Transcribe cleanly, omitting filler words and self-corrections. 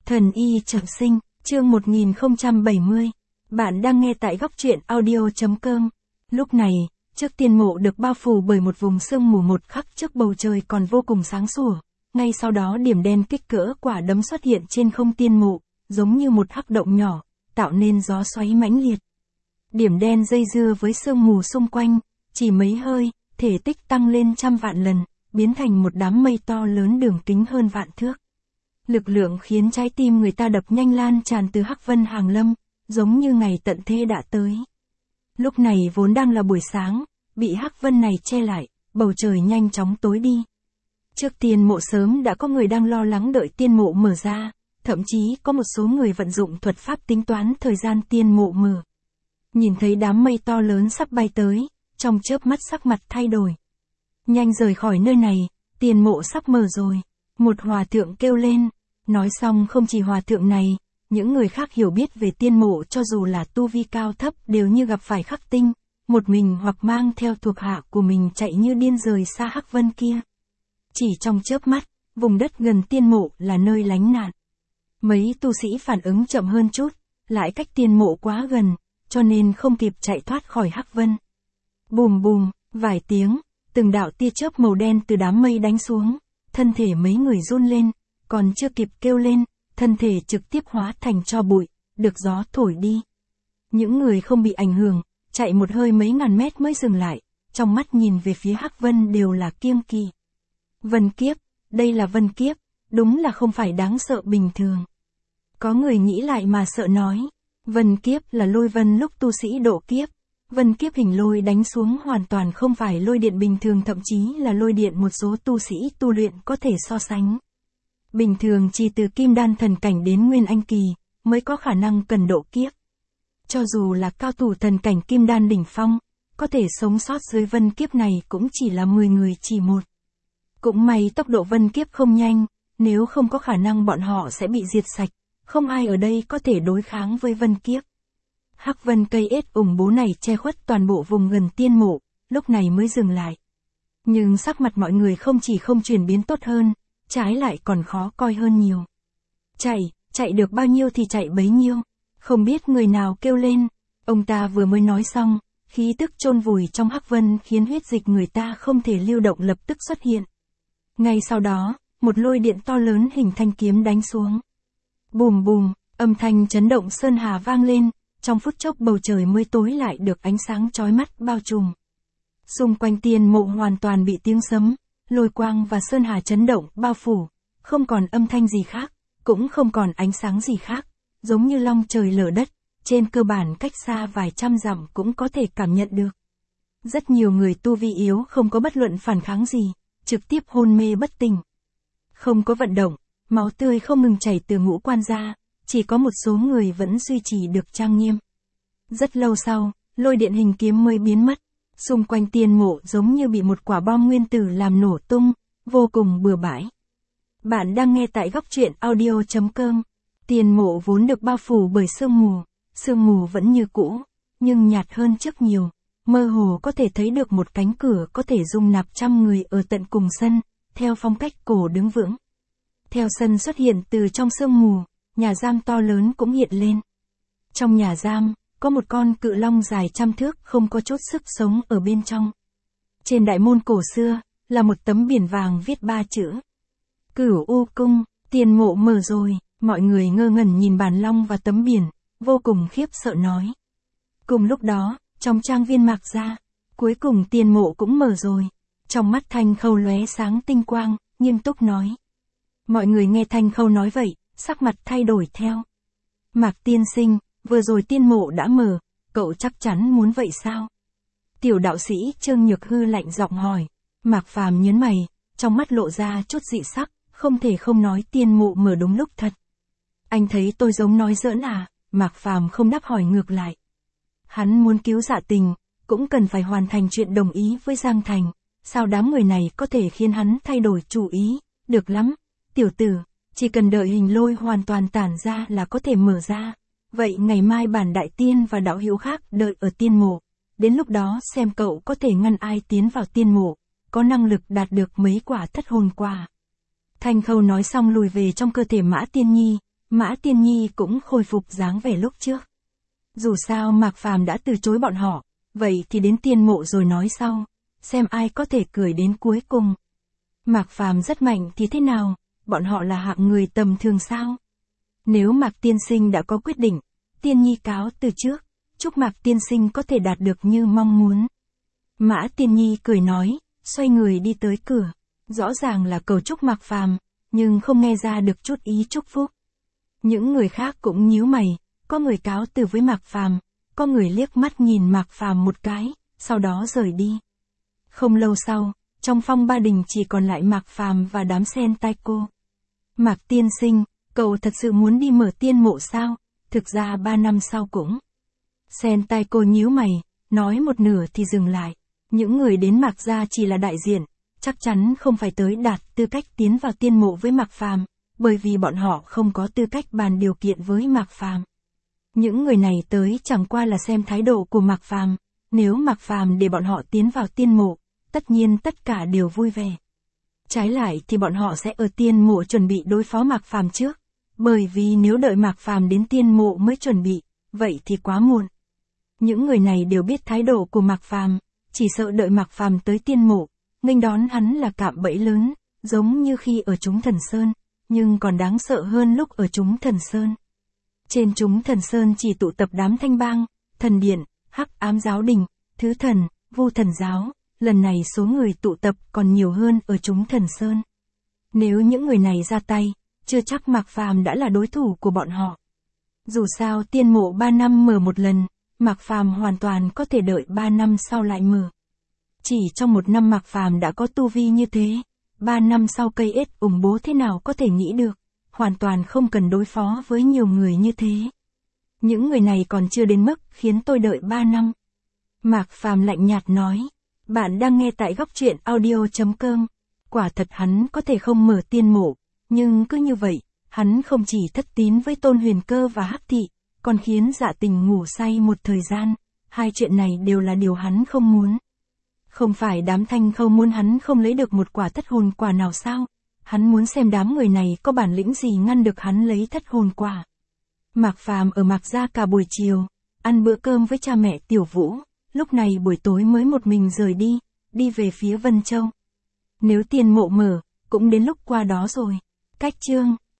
Thần y trọng sinh, chương 1070. Bạn đang nghe tại góc truyện audio.com. Lúc này, trước tiên mộ được bao phủ bởi một vùng sương mù một khắc trước bầu trời còn vô cùng sáng sủa. Ngay sau đó điểm đen kích cỡ quả đấm xuất hiện trên không tiên mộ, giống như một hắc động nhỏ, tạo nên gió xoáy mãnh liệt. Điểm đen dây dưa với sương mù xung quanh, chỉ mấy hơi, thể tích tăng lên trăm vạn lần, biến thành một đám mây to lớn đường kính hơn vạn thước. Lực lượng khiến trái tim người ta đập nhanh lan tràn từ Hắc Vân Hàng Lâm, giống như ngày tận thế đã tới. Lúc này vốn đang là buổi sáng, bị Hắc Vân này che lại, bầu trời nhanh chóng tối đi. Trước tiên mộ sớm đã có người đang lo lắng đợi tiên mộ mở ra, thậm chí có một số người vận dụng thuật pháp tính toán thời gian tiên mộ mở. Nhìn thấy đám mây to lớn sắp bay tới, trong chớp mắt sắc mặt thay đổi. Nhanh rời khỏi nơi này, tiên mộ sắp mở rồi. Một hòa thượng kêu lên. Nói xong không chỉ hòa thượng này, những người khác hiểu biết về tiên mộ cho dù là tu vi cao thấp đều như gặp phải khắc tinh, một mình hoặc mang theo thuộc hạ của mình chạy như điên rời xa Hắc Vân kia. Chỉ trong chớp mắt, vùng đất gần tiên mộ là nơi lánh nạn. Mấy tu sĩ phản ứng chậm hơn chút, lại cách tiên mộ quá gần, cho nên không kịp chạy thoát khỏi Hắc Vân. Bùm bùm, vài tiếng, từng đạo tia chớp màu đen từ đám mây đánh xuống, thân thể mấy người run lên. Còn chưa kịp kêu lên, thân thể trực tiếp hóa thành tro bụi, được gió thổi đi. Những người không bị ảnh hưởng, chạy một hơi mấy ngàn mét mới dừng lại, trong mắt nhìn về phía Hắc Vân đều là kiêng kỵ. Vân kiếp, đây là vân kiếp, đúng là không phải đáng sợ bình thường. Có người nghĩ lại mà sợ nói, vân kiếp là lôi vân lúc tu sĩ độ kiếp. Vân kiếp hình lôi đánh xuống hoàn toàn không phải lôi điện bình thường, thậm chí là lôi điện một số tu sĩ tu luyện có thể so sánh. Bình thường chỉ từ kim đan thần cảnh đến nguyên anh kỳ, mới có khả năng cần độ kiếp. Cho dù là cao thủ thần cảnh kim đan đỉnh phong, có thể sống sót dưới vân kiếp này cũng chỉ là 10 người chỉ một. Cũng may tốc độ vân kiếp không nhanh, nếu không có khả năng bọn họ sẽ bị diệt sạch, không ai ở đây có thể đối kháng với vân kiếp. Hắc Vân cây ết ủng bố này che khuất toàn bộ vùng gần tiên mộ, lúc này mới dừng lại. Nhưng sắc mặt mọi người không chỉ không chuyển biến tốt hơn, trái lại còn khó coi hơn nhiều. Chạy được bao nhiêu thì chạy bấy nhiêu. Không biết người nào kêu lên. Ông ta vừa mới nói xong, khí tức chôn vùi trong Hắc Vân khiến huyết dịch người ta không thể lưu động lập tức xuất hiện. Ngay sau đó, một lôi điện to lớn hình thanh kiếm đánh xuống. Bùm bùm, âm thanh chấn động sơn hà vang lên, trong phút chốc bầu trời mới tối lại được ánh sáng chói mắt bao trùm. Xung quanh tiên mộ hoàn toàn bị tiếng sấm, lôi quang và sơn hà chấn động bao phủ, không còn âm thanh gì khác, cũng không còn ánh sáng gì khác, giống như long trời lở đất, trên cơ bản cách xa vài trăm dặm cũng có thể cảm nhận được. Rất nhiều người tu vi yếu không có bất luận phản kháng gì, trực tiếp hôn mê bất tỉnh. Không có vận động, máu tươi không ngừng chảy từ ngũ quan ra, chỉ có một số người vẫn duy trì được trang nghiêm. Rất lâu sau, lôi điện hình kiếm mới biến mất. Xung quanh tiên mộ giống như bị một quả bom nguyên tử làm nổ tung, vô cùng bừa bãi. Bạn đang nghe tại góc truyện audio.com. Tiên mộ vốn được bao phủ bởi sương mù vẫn như cũ, nhưng nhạt hơn trước nhiều, mơ hồ có thể thấy được một cánh cửa có thể dung nạp trăm người ở tận cùng sân, theo phong cách cổ đứng vững. Theo sân xuất hiện từ trong sương mù, nhà giam to lớn cũng hiện lên. Trong nhà giam, có một con cự long dài trăm thước không có chút sức sống ở bên trong. Trên đại môn cổ xưa, là một tấm biển vàng viết 3 chữ. Cửu U Cung, tiên mộ mở rồi, mọi người ngơ ngẩn nhìn bản long và tấm biển, vô cùng khiếp sợ nói. Cùng lúc đó, trong trang viên Mạc Gia, cuối cùng tiên mộ cũng mở rồi. Trong mắt Thanh Khâu lóe sáng tinh quang, nghiêm túc nói. Mọi người nghe Thanh Khâu nói vậy, sắc mặt thay đổi theo. Mạc tiên sinh, vừa rồi tiên mộ đã mở, cậu chắc chắn muốn vậy sao? Tiểu đạo sĩ Trương Nhược Hư lạnh giọng hỏi. Mạc Phàm nhớn mày, trong mắt lộ ra chút dị sắc, không thể không nói tiên mộ mở đúng lúc thật. Anh thấy tôi giống nói giỡn à? Mạc Phàm không đáp hỏi ngược lại. Hắn muốn cứu Dạ Tình, cũng cần phải hoàn thành chuyện đồng ý với Giang Thành. Sao đám người này có thể khiến hắn thay đổi chủ ý? Được lắm, tiểu tử, chỉ cần đợi hình lôi hoàn toàn tản ra là có thể mở ra. Vậy ngày mai bản đại tiên và đạo hữu khác đợi ở tiên mộ. Đến lúc đó xem cậu có thể ngăn ai tiến vào tiên mộ, có năng lực đạt được mấy quả thất hồn quả. Thanh Khâu nói xong lùi về trong cơ thể Mã Tiên Nhi, Mã Tiên Nhi cũng khôi phục dáng vẻ lúc trước. Dù sao Mạc Phàm đã từ chối bọn họ, vậy thì đến tiên mộ rồi nói sau, xem ai có thể cười đến cuối cùng. Mạc Phàm rất mạnh thì thế nào, bọn họ là hạng người tầm thường sao? Nếu Mạc tiên sinh đã có quyết định, Tiên Nhi cáo từ trước, chúc Mạc tiên sinh có thể đạt được như mong muốn. Mã Tiên Nhi cười nói, xoay người đi tới cửa, rõ ràng là cầu chúc Mạc Phàm, nhưng không nghe ra được chút ý chúc phúc. Những người khác cũng nhíu mày, có người cáo từ với Mạc Phàm, có người liếc mắt nhìn Mạc Phàm một cái, sau đó rời đi. Không lâu sau, trong Phong Ba Đình chỉ còn lại Mạc Phàm và đám Sentaiko. Mạc tiên sinh, cậu thật sự muốn đi mở tiên mộ sao? Thực ra 3 năm sau cũng. Sentaiko nhíu mày, nói một nửa thì dừng lại. Những người đến Mạc gia chỉ là đại diện, chắc chắn không phải tới đạt tư cách tiến vào tiên mộ với Mạc Phàm, bởi vì bọn họ không có tư cách bàn điều kiện với Mạc Phàm. Những người này tới chẳng qua là xem thái độ của Mạc Phàm, nếu Mạc Phàm để bọn họ tiến vào tiên mộ, tất nhiên tất cả đều vui vẻ. Trái lại thì bọn họ sẽ ở tiên mộ chuẩn bị đối phó Mạc Phàm trước, bởi vì nếu đợi Mạc Phàm đến tiên mộ mới chuẩn bị, vậy thì quá muộn. Những người này đều biết thái độ của Mạc Phàm, chỉ sợ đợi Mạc Phàm tới tiên mộ, nghênh đón hắn là cạm bẫy lớn, giống như khi ở Chúng Thần Sơn, nhưng còn đáng sợ hơn lúc ở Chúng Thần Sơn. Trên Chúng Thần Sơn chỉ tụ tập đám Thanh Bang, Thần Điện, Hắc Ám Giáo Đình, Thứ Thần, Vu Thần Giáo, lần này số người tụ tập còn nhiều hơn ở Chúng Thần Sơn. Nếu những người này ra tay, chưa chắc Mạc Phàm đã là đối thủ của bọn họ. Dù sao tiên mộ 3 năm mở một lần, Mạc Phàm hoàn toàn có thể đợi 3 năm sau lại mở. Chỉ trong 1 năm Mạc Phàm đã có tu vi như thế, 3 năm sau cây ếch ủng bố thế nào có thể nghĩ được, hoàn toàn không cần đối phó với nhiều người như thế. Những người này còn chưa đến mức khiến tôi đợi 3 năm. Mạc Phàm lạnh nhạt nói, bạn đang nghe tại góc truyện audio.com. Quả thật hắn có thể không mở tiên mộ, nhưng cứ như vậy, hắn không chỉ thất tín với Tôn Huyền Cơ và Hắc Thị, còn khiến Dạ Tình ngủ say một thời gian, hai chuyện này đều là điều hắn không muốn. Không phải đám Thanh Khâu muốn hắn không lấy được một quả thất hồn quả nào sao? Hắn muốn xem đám người này có bản lĩnh gì ngăn được hắn lấy thất hồn quả. Mạc Phàm ở Mạc gia cả buổi chiều, ăn bữa cơm với cha mẹ Tiểu Vũ, lúc này buổi tối mới một mình rời đi về phía Vân Châu. Nếu tiên mộ mở, cũng đến lúc qua đó rồi. Cách chương